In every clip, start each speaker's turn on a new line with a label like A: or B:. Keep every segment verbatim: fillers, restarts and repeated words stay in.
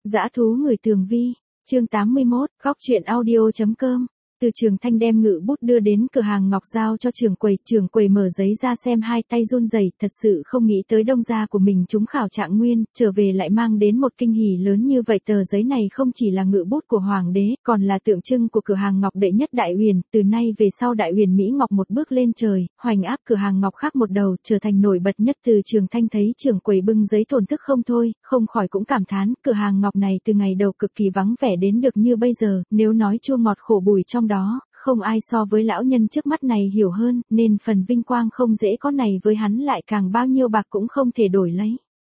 A: Dã thú người tường vi, chương tám mươi mốt, góc truyện audio chấm com. Từ Trường Thanh đem ngự bút đưa đến cửa hàng ngọc giao cho trưởng quầy, trưởng quầy mở giấy ra xem hai tay run rẩy, thật sự không nghĩ tới đông gia của mình trúng khảo trạng nguyên, trở về lại mang đến một kinh hỉ lớn như vậy. Tờ giấy này không chỉ là ngự bút của hoàng đế, còn là tượng trưng của cửa hàng ngọc đệ nhất Đại Huyền, từ nay về sau Đại Huyền Mỹ Ngọc một bước lên trời, hoành áp cửa hàng ngọc khác một đầu, trở thành nổi bật nhất. Từ Trường Thanh thấy trưởng quầy bưng giấy thổn thức không thôi, không khỏi cũng cảm thán, cửa hàng ngọc này từ ngày đầu cực kỳ vắng vẻ đến được như bây giờ, nếu nói chua ngọt khổ bùi trong đó, không ai so với lão nhân trước mắt này hiểu hơn, nên phần vinh quang không dễ có này với hắn lại càng bao nhiêu bạc cũng không thể đổi lấy.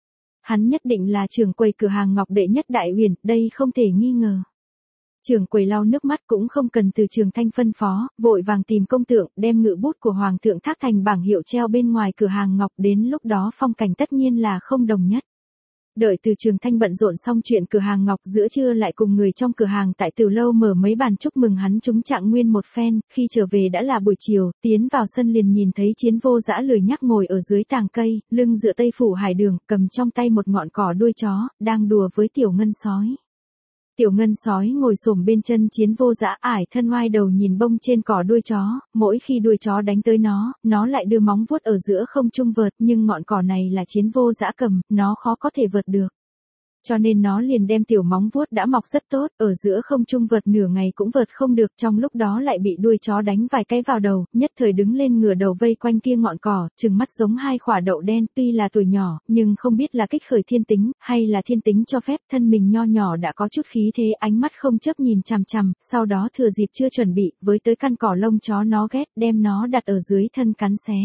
A: Hắn nhất định là trưởng quầy cửa hàng ngọc đệ nhất Đại Huyền, đây không thể nghi ngờ. Trưởng quầy lau nước mắt cũng không cần Từ Trường Thanh phân phó, vội vàng tìm công tượng, đem ngự bút của hoàng thượng thác thành bảng hiệu treo bên ngoài cửa hàng ngọc, đến lúc đó phong cảnh tất nhiên là không đồng nhất. Đợi Từ Trường Thanh bận rộn xong chuyện cửa hàng ngọc, giữa trưa lại cùng người trong cửa hàng tại Từ lâu mở mấy bàn chúc mừng hắn trúng trạng nguyên một phen, khi trở về đã là buổi chiều, tiến vào sân liền nhìn thấy Chiến Vô Dã lười nhác ngồi ở dưới tàng cây, lưng dựa Tây Phủ Hải Đường, cầm trong tay một ngọn cỏ đuôi chó, đang đùa với Tiểu Ngân Sói. Tiểu Ngân Sói ngồi xổm bên chân Chiến Vô Dã, ải thân oai đầu nhìn bông trên cỏ đuôi chó, mỗi khi đuôi chó đánh tới nó, nó lại đưa móng vuốt ở giữa không trung vợt, nhưng ngọn cỏ này là Chiến Vô Dã cầm, nó khó có thể vợt được. Cho nên nó liền đem tiểu móng vuốt đã mọc rất tốt, ở giữa không trung vợt nửa ngày cũng vợt không được, trong lúc đó lại bị đuôi chó đánh vài cái vào đầu, nhất thời đứng lên ngửa đầu vây quanh kia ngọn cỏ, trừng mắt giống hai quả đậu đen, tuy là tuổi nhỏ, nhưng không biết là kích khởi thiên tính, hay là thiên tính cho phép, thân mình nho nhỏ đã có chút khí thế, ánh mắt không chớp nhìn chằm chằm, sau đó thừa dịp chưa chuẩn bị, với tới căn cỏ lông chó nó ghét, đem nó đặt ở dưới thân cắn xé.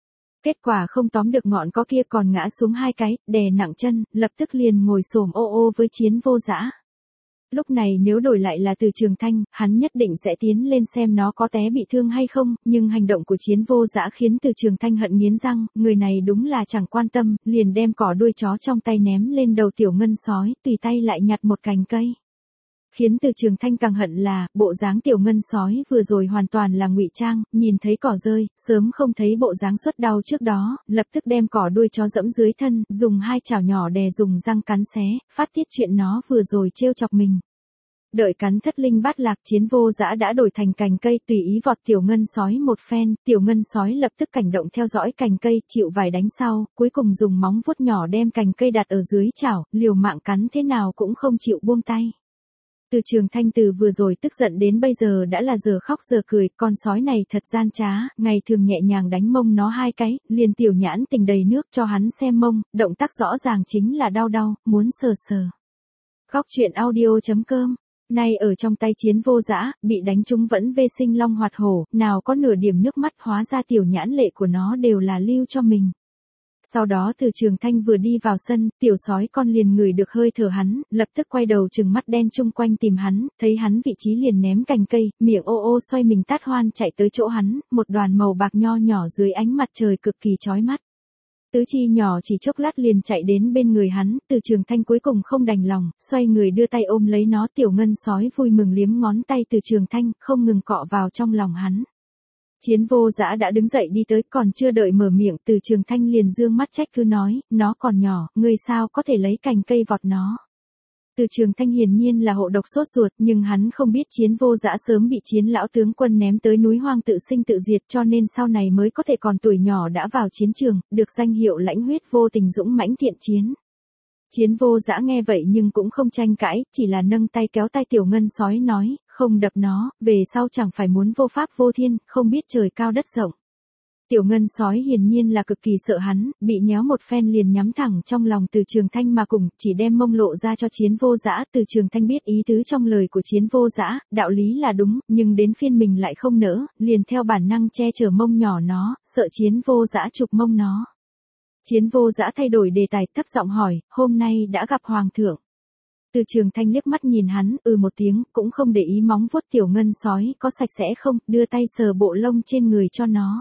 A: Kết quả không tóm được ngọn có kia còn ngã xuống hai cái, đè nặng chân, lập tức liền ngồi xổm ô ô với Chiến Vô Dã. Lúc này nếu đổi lại là Từ Trường Thanh, hắn nhất định sẽ tiến lên xem nó có té bị thương hay không, nhưng hành động của Chiến Vô Dã khiến Từ Trường Thanh hận nghiến răng, người này đúng là chẳng quan tâm, liền đem cỏ đuôi chó trong tay ném lên đầu Tiểu Ngân Sói, tùy tay lại nhặt một cành cây. Khiến Từ Trường Thanh càng hận là, bộ dáng Tiểu Ngân Sói vừa rồi hoàn toàn là ngụy trang, nhìn thấy cỏ rơi, sớm không thấy bộ dáng xuất đau trước đó, lập tức đem cỏ đuôi chó dẫm dưới thân, dùng hai chảo nhỏ đè dùng răng cắn xé, phát tiết chuyện nó vừa rồi trêu chọc mình. Đợi cắn thất linh bát lạc, Chiến Vô Dã đã đổi thành cành cây, tùy ý vọt Tiểu Ngân Sói một phen, Tiểu Ngân Sói lập tức cảnh động theo dõi cành cây, chịu vài đánh sau, cuối cùng dùng móng vuốt nhỏ đem cành cây đặt ở dưới chảo, liều mạng cắn thế nào cũng không chịu buông tay. Từ Trường Thanh từ vừa rồi tức giận đến bây giờ đã là giờ khóc giờ cười, con sói này thật gian trá, ngày thường nhẹ nhàng đánh mông nó hai cái, liền tiểu nhãn tình đầy nước cho hắn xem mông, động tác rõ ràng chính là đau đau, muốn sờ sờ. Góc truyện audio chấm com. Nay ở trong tay Chiến Vô Dã, bị đánh trúng vẫn vê sinh long hoạt hổ, nào có nửa điểm nước mắt, hóa ra tiểu nhãn lệ của nó đều là lưu cho mình. Sau đó Từ Trường Thanh vừa đi vào sân, tiểu sói con liền ngửi được hơi thở hắn, lập tức quay đầu trừng mắt đen chung quanh tìm hắn, thấy hắn vị trí liền ném cành cây, miệng ô ô xoay mình tát hoan chạy tới chỗ hắn, một đoàn màu bạc nho nhỏ dưới ánh mặt trời cực kỳ chói mắt. Tứ chi nhỏ chỉ chốc lát liền chạy đến bên người hắn, Từ Trường Thanh cuối cùng không đành lòng, xoay người đưa tay ôm lấy nó. Tiểu Ngân Sói vui mừng liếm ngón tay Từ Trường Thanh, không ngừng cọ vào trong lòng hắn. Chiến Vô Dã đã đứng dậy đi tới, còn chưa đợi mở miệng, Từ Trường Thanh liền dương mắt trách cứ nói, nó còn nhỏ, ngươi sao có thể lấy cành cây vọt nó. Từ Trường Thanh hiển nhiên là hộ độc sốt ruột, nhưng hắn không biết Chiến Vô Dã sớm bị Chiến lão tướng quân ném tới núi hoang tự sinh tự diệt, cho nên sau này mới có thể còn tuổi nhỏ đã vào chiến trường, được danh hiệu lãnh huyết vô tình dũng mãnh thiện chiến. Chiến Vô Dã nghe vậy nhưng cũng không tranh cãi, chỉ là nâng tay kéo tay Tiểu Ngân Sói nói, không đập nó, về sau chẳng phải muốn vô pháp vô thiên, không biết trời cao đất rộng. Tiểu Ngân Sói hiển nhiên là cực kỳ sợ hắn, bị nhéo một phen liền nhắm thẳng trong lòng Từ Trường Thanh mà cùng, chỉ đem mông lộ ra cho Chiến Vô Dã. Từ Trường Thanh biết ý tứ trong lời của Chiến Vô Dã, đạo lý là đúng, nhưng đến phiên mình lại không nỡ, liền theo bản năng che chở mông nhỏ nó, sợ Chiến Vô Dã chụp mông nó. Chiến Vô Dã thay đổi đề tài, thấp giọng hỏi, hôm nay đã gặp Hoàng thượng. Từ Trường Thanh liếc mắt nhìn hắn, ừ một tiếng, cũng không để ý móng vuốt Tiểu Ngân Sói có sạch sẽ không, đưa tay sờ bộ lông trên người cho nó.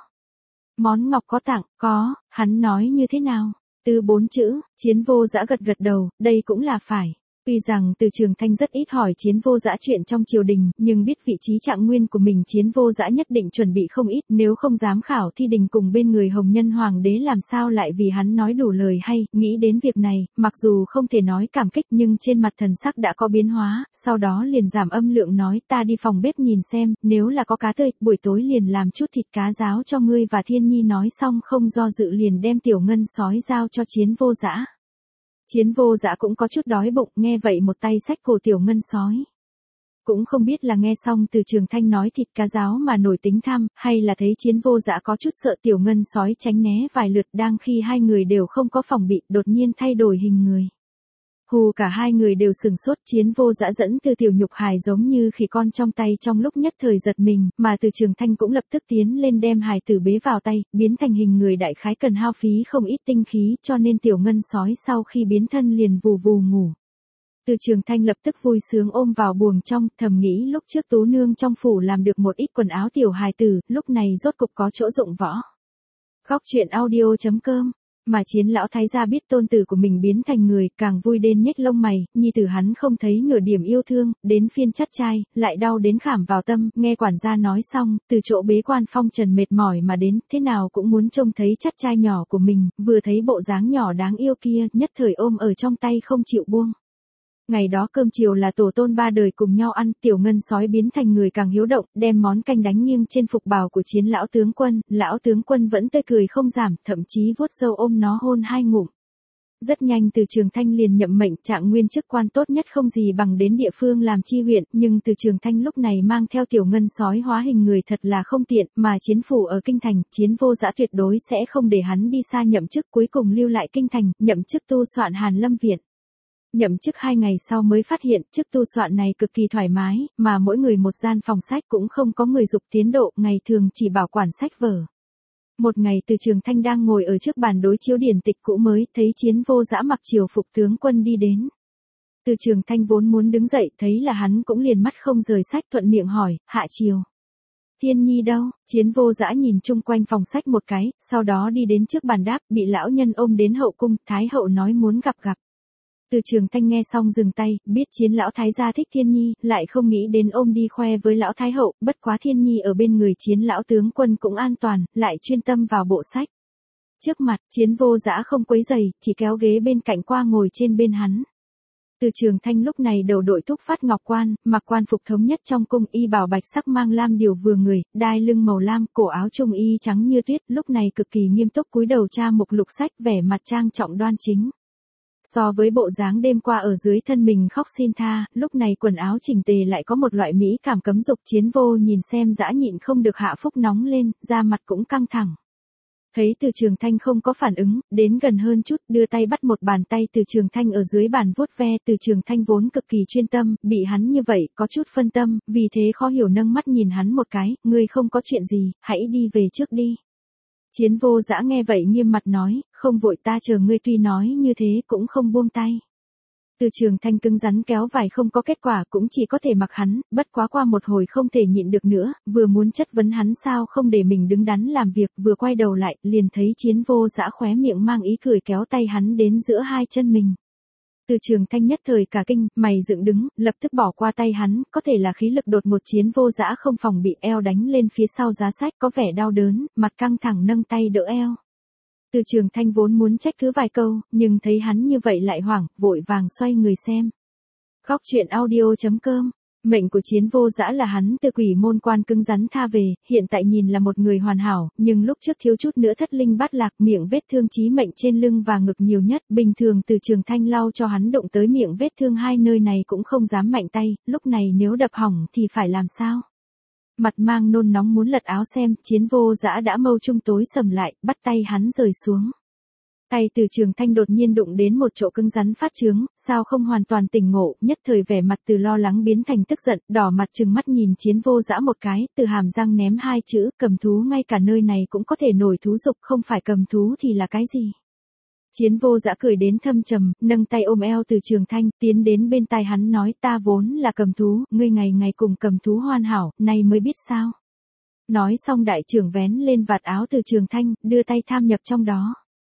A: Món ngọc có tặng, có, hắn nói như thế nào? Từ bốn chữ, Chiến Vô Dã gật gật đầu, đây cũng là phải. Tuy rằng Từ Trường Thanh rất ít hỏi Chiến Vô Dã chuyện trong triều đình, nhưng biết vị trí trạng nguyên của mình Chiến Vô Dã nhất định chuẩn bị không ít, nếu không dám khảo thi đình cùng bên người Hồng Nhân Hoàng đế làm sao lại vì hắn nói đủ lời hay, nghĩ đến việc này, mặc dù không thể nói cảm kích nhưng trên mặt thần sắc đã có biến hóa, sau đó liền giảm âm lượng nói ta đi phòng bếp nhìn xem, nếu là có cá tươi, buổi tối liền làm chút thịt cá ráo cho ngươi và Thiên Nhi nói xong không do dự liền đem tiểu ngân sói giao cho Chiến Vô Dã. Chiến Vô Dã cũng có chút đói bụng, nghe vậy một tay xách cổ tiểu ngân sói. Cũng không biết là nghe xong Từ Trường Thanh nói thịt cá ráo mà nổi tính tham, hay là thấy Chiến Vô Dã có chút sợ tiểu ngân sói tránh né vài lượt đang khi hai người đều không có phòng bị, đột nhiên thay đổi hình người. Hù cả hai người đều sừng sốt, Chiến Vô Dã dẫn từ tiểu nhục hài giống như khỉ con trong tay trong lúc nhất thời giật mình, mà Từ Trường Thanh cũng lập tức tiến lên đem hài tử bế vào tay, biến thành hình người đại khái cần hao phí không ít tinh khí cho nên tiểu ngân sói sau khi biến thân liền vù vù ngủ. Từ Trường Thanh lập tức vui sướng ôm vào buồng trong, thầm nghĩ lúc trước Tú Nương trong phủ làm được một ít quần áo tiểu hài tử, lúc này rốt cục có chỗ dụng võ. Khóc chuyện audio chấm com Mà Chiến lão thái gia biết tôn tử của mình biến thành người, càng vui đến nhếch lông mày, nhi tử hắn không thấy nửa điểm yêu thương, đến phiên chắt trai, lại đau đến khảm vào tâm, nghe quản gia nói xong, từ chỗ bế quan phong trần mệt mỏi mà đến, thế nào cũng muốn trông thấy chắt trai nhỏ của mình, vừa thấy bộ dáng nhỏ đáng yêu kia, nhất thời ôm ở trong tay không chịu buông. Ngày đó cơm chiều là tổ tôn ba đời cùng nhau ăn, tiểu ngân sói biến thành người càng hiếu động, đem món canh đánh nghiêng trên phục bào của Chiến lão tướng quân, lão tướng quân vẫn tươi cười không giảm, thậm chí vuốt râu ôm nó hôn hai ngụm. Rất nhanh Từ Trường Thanh liền nhậm mệnh trạng nguyên chức quan tốt nhất không gì bằng đến địa phương làm chi huyện, nhưng Từ Trường Thanh lúc này mang theo tiểu ngân sói hóa hình người thật là không tiện, mà Chiến phủ ở kinh thành, Chiến Vô Dã tuyệt đối sẽ không để hắn đi xa nhậm chức, cuối cùng lưu lại kinh thành, nhậm chức tu soạn Hàn Lâm viện. Nhậm chức hai ngày sau mới phát hiện chức tu soạn này cực kỳ thoải mái, mà mỗi người một gian phòng sách cũng không có người dục tiến độ, ngày thường chỉ bảo quản sách vở. Một ngày Từ Trường Thanh đang ngồi ở trước bàn đối chiếu điển tịch cũ mới, thấy Chiến Vô Dã mặc triều phục tướng quân đi đến. Từ Trường Thanh vốn muốn đứng dậy, thấy là hắn cũng liền mắt không rời sách thuận miệng hỏi, hạ triều. Thiên Nhi đâu? Chiến Vô Dã nhìn chung quanh phòng sách một cái, sau đó đi đến trước bàn đáp, bị lão nhân ôm đến hậu cung, Thái hậu nói muốn gặp gặp. Từ Trường Thanh nghe xong dừng tay, biết Chiến lão thái gia thích Thiên Nhi, lại không nghĩ đến ôm đi khoe với lão thái hậu, bất quá Thiên Nhi ở bên người Chiến lão tướng quân cũng an toàn, lại chuyên tâm vào bộ sách. Trước mặt, Chiến Vô Dã không quấy rầy, chỉ kéo ghế bên cạnh qua ngồi trên bên hắn. Từ Trường Thanh lúc này đầu đội thúc phát ngọc quan, mặc quan phục thống nhất trong cung, y bào bạch sắc mang lam điều vừa người, đai lưng màu lam, cổ áo trung y trắng như tuyết, lúc này cực kỳ nghiêm túc cúi đầu tra mục lục sách, vẻ mặt trang trọng đoan chính. So với bộ dáng đêm qua ở dưới thân mình khóc xin tha, lúc này quần áo chỉnh tề lại có một loại mỹ cảm cấm dục. Chiến Vô nhìn xem dã nhịn không được hạ phúc nóng lên, da mặt cũng căng thẳng. Thấy Từ Trường Thanh không có phản ứng, đến gần hơn chút, đưa tay bắt một bàn tay Từ Trường Thanh ở dưới bàn vuốt ve. Từ Trường Thanh vốn cực kỳ chuyên tâm, bị hắn như vậy, có chút phân tâm, vì thế khó hiểu nâng mắt nhìn hắn một cái, ngươi không có chuyện gì, hãy đi về trước đi. Chiến Vô Dã nghe vậy nghiêm mặt nói, không vội, ta chờ ngươi, tuy nói như thế cũng không buông tay. Từ Trường Thanh cứng rắn kéo vải không có kết quả, cũng chỉ có thể mặc hắn, bất quá qua một hồi không thể nhịn được nữa, vừa muốn chất vấn hắn sao không để mình đứng đắn làm việc, vừa quay đầu lại, liền thấy Chiến Vô Dã khóe miệng mang ý cười kéo tay hắn đến giữa hai chân mình. Từ Trường Thanh nhất thời cả kinh, mày dựng đứng, lập tức bỏ qua tay hắn, có thể là khí lực đột một Chiến Vô Dã không phòng bị eo đánh lên phía sau giá sách, có vẻ đau đớn, mặt căng thẳng nâng tay đỡ eo. Từ Trường Thanh vốn muốn trách cứ vài câu, nhưng thấy hắn như vậy lại hoảng, vội vàng xoay người xem. Khóc chuyện audio chấm com Mệnh của Chiến Vô Dã là hắn từ quỷ môn quan cứng rắn tha về, hiện tại nhìn là một người hoàn hảo, nhưng lúc trước thiếu chút nữa thất linh bát lạc, miệng vết thương chí mệnh trên lưng và ngực nhiều nhất, bình thường Từ Trường Thanh lau cho hắn đụng tới miệng vết thương hai nơi này cũng không dám mạnh tay, lúc này nếu đập hỏng thì phải làm sao? Mặt mang nôn nóng muốn lật áo xem, Chiến Vô Dã đã mâu trung tối sầm lại, bắt tay hắn rời xuống. Tay Từ Trường Thanh đột nhiên đụng đến một chỗ cứng rắn phát chướng, sao không hoàn toàn tỉnh ngộ, nhất thời vẻ mặt từ lo lắng biến thành tức giận, đỏ mặt trừng mắt nhìn Chiến Vô Dã một cái, từ hàm răng ném hai chữ, cầm thú, ngay cả nơi này cũng có thể nổi thú dục, không phải cầm thú thì là cái gì? Chiến Vô Dã cười đến thâm trầm, nâng tay ôm eo Từ Trường Thanh, tiến đến bên tai hắn nói, ta vốn là cầm thú, ngươi ngày ngày cùng cầm thú hoàn hảo, nay mới biết sao? Nói xong đại trưởng vén lên vạt áo Từ Trường Thanh, đưa tay tham nhập trong đó.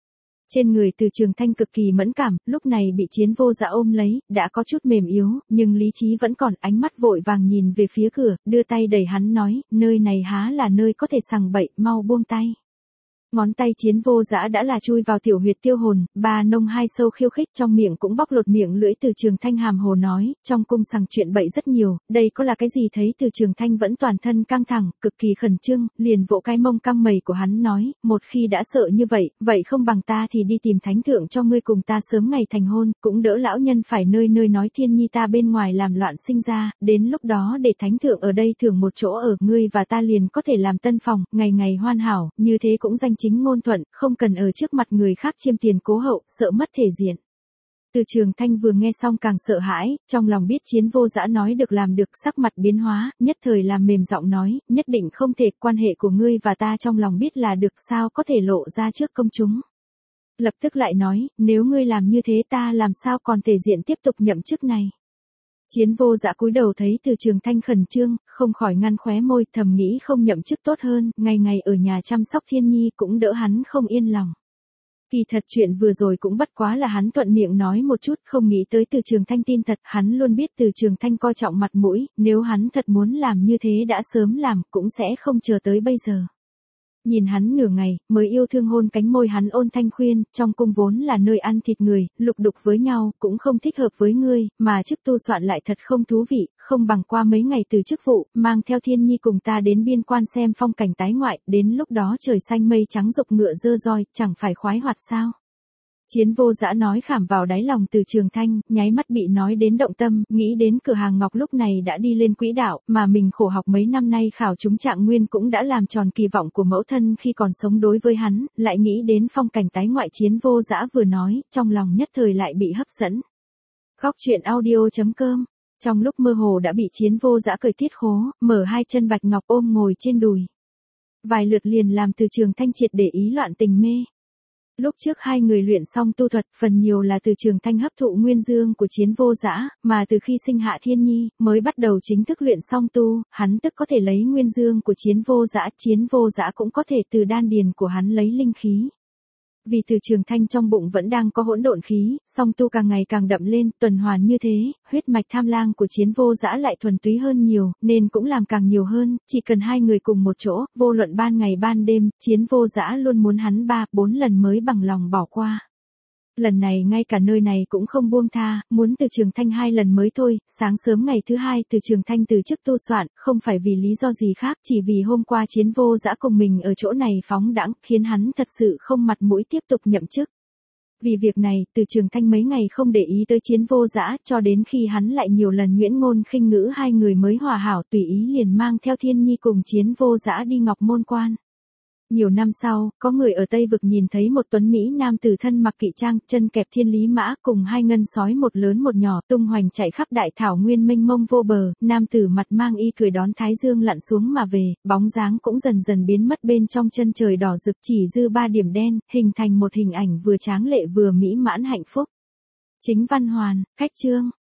A: Trên người Từ Trường Thanh cực kỳ mẫn cảm, lúc này bị Chiến Vô Dã ôm lấy, đã có chút mềm yếu, nhưng lý trí vẫn còn, ánh mắt vội vàng nhìn về phía cửa, đưa tay đẩy hắn nói, nơi này há là nơi có thể sằng bậy, mau buông tay. Ngón tay Chiến Vô Dã đã là chui vào tiểu huyệt tiêu hồn, ba nông hai sâu khiêu khích, trong miệng cũng bóc lột miệng lưỡi. Từ Trường Thanh hàm hồ nói, trong cung sằng chuyện bậy rất nhiều, đây có là cái gì? Thấy Từ Trường Thanh vẫn toàn thân căng thẳng, cực kỳ khẩn trương, liền vỗ cái mông căng mày của hắn nói, một khi đã sợ như vậy, vậy không bằng ta thì đi tìm thánh thượng cho ngươi cùng ta sớm ngày thành hôn, cũng đỡ lão nhân phải nơi nơi nói Thiên Nhi ta bên ngoài làm loạn sinh ra, đến lúc đó để thánh thượng ở đây thưởng một chỗ ở, ngươi và ta liền có thể làm tân phòng, ngày ngày hoàn hảo, như thế cũng danh chính ngôn thuận, không cần ở trước mặt người khác chiêm tiền cố hậu, sợ mất thể diện. Từ Trường Thanh vừa nghe xong càng sợ hãi, trong lòng biết Chiến Vô Dã nói được làm được, sắc mặt biến hóa, nhất thời làm mềm giọng nói, nhất định không thể, quan hệ của ngươi và ta trong lòng biết là được, sao có thể lộ ra trước công chúng. Lập tức lại nói, nếu ngươi làm như thế ta làm sao còn thể diện tiếp tục nhậm chức này. Chiến Vô Dã cúi đầu thấy Từ Trường Thanh khẩn trương, không khỏi ngăn khóe môi, thầm nghĩ không nhậm chức tốt hơn, ngày ngày ở nhà chăm sóc Thiên Nhi cũng đỡ hắn không yên lòng. Kỳ thật chuyện vừa rồi cũng bất quá là hắn thuận miệng nói một chút, không nghĩ tới Từ Trường Thanh tin thật, hắn luôn biết Từ Trường Thanh coi trọng mặt mũi, nếu hắn thật muốn làm như thế đã sớm làm, cũng sẽ không chờ tới bây giờ. Nhìn hắn nửa ngày, mới yêu thương hôn cánh môi hắn, ôn thanh khuyên, trong cung vốn là nơi ăn thịt người, lục đục với nhau, cũng không thích hợp với ngươi, mà chức tu soạn lại thật không thú vị, không bằng qua mấy ngày từ chức vụ, mang theo Thiên Nhi cùng ta đến biên quan xem phong cảnh tái ngoại, đến lúc đó trời xanh mây trắng dục ngựa dơ roi, chẳng phải khoái hoạt sao. Chiến Vô Dã nói khảm vào đáy lòng Từ Trường Thanh, nháy mắt bị nói đến động tâm, nghĩ đến cửa hàng ngọc lúc này đã đi lên quỹ đạo, mà mình khổ học mấy năm nay khảo trúng trạng nguyên cũng đã làm tròn kỳ vọng của mẫu thân khi còn sống đối với hắn, lại nghĩ đến phong cảnh tái ngoại Chiến Vô Dã vừa nói, trong lòng nhất thời lại bị hấp dẫn. Khóc chuyện audio chấm com. Trong lúc mơ hồ đã bị Chiến Vô Dã cởi tiết khố, mở hai chân bạch ngọc ôm ngồi trên đùi. Vài lượt liền làm Từ Trường Thanh triệt để ý loạn tình mê. Lúc trước hai người luyện xong tu thuật, phần nhiều là Từ Trường Thanh hấp thụ nguyên dương của Chiến Vô Dã, mà từ khi sinh hạ Thiên Nhi, mới bắt đầu chính thức luyện xong tu, hắn tức có thể lấy nguyên dương của Chiến Vô Dã, Chiến Vô Dã cũng có thể từ đan điền của hắn lấy linh khí. Vì Từ Trường Thanh trong bụng vẫn đang có hỗn độn khí, song tu càng ngày càng đậm lên, tuần hoàn như thế, huyết mạch tham lang của Chiến Vô Dã lại thuần túy hơn nhiều, nên cũng làm càng nhiều hơn, chỉ cần hai người cùng một chỗ, vô luận ban ngày ban đêm, Chiến Vô Dã luôn muốn hắn ba, bốn lần mới bằng lòng bỏ qua. Lần này ngay cả nơi này cũng không buông tha, muốn Từ Trường Thanh hai lần mới thôi, sáng sớm ngày thứ hai Từ Trường Thanh từ chức tu soạn, không phải vì lý do gì khác, chỉ vì hôm qua Chiến Vô Dã cùng mình ở chỗ này phóng đãng, khiến hắn thật sự không mặt mũi tiếp tục nhậm chức. Vì việc này, Từ Trường Thanh mấy ngày không để ý tới Chiến Vô Dã, cho đến khi hắn lại nhiều lần nhuyễn ngôn khinh ngữ hai người mới hòa hảo, tùy ý liền mang theo Thiên Nhi cùng Chiến Vô Dã đi Ngọc Môn Quan. Nhiều năm sau, có người ở Tây Vực nhìn thấy một tuấn Mỹ nam tử thân mặc kỵ trang, chân kẹp thiên lý mã, cùng hai ngân sói một lớn một nhỏ tung hoành chạy khắp đại thảo nguyên mênh mông vô bờ, nam tử mặt mang y cười đón thái dương lặn xuống mà về, bóng dáng cũng dần dần biến mất bên trong chân trời đỏ rực, chỉ dư ba điểm đen, hình thành một hình ảnh vừa tráng lệ vừa mỹ mãn hạnh phúc. Chính văn hoàn, cách chương.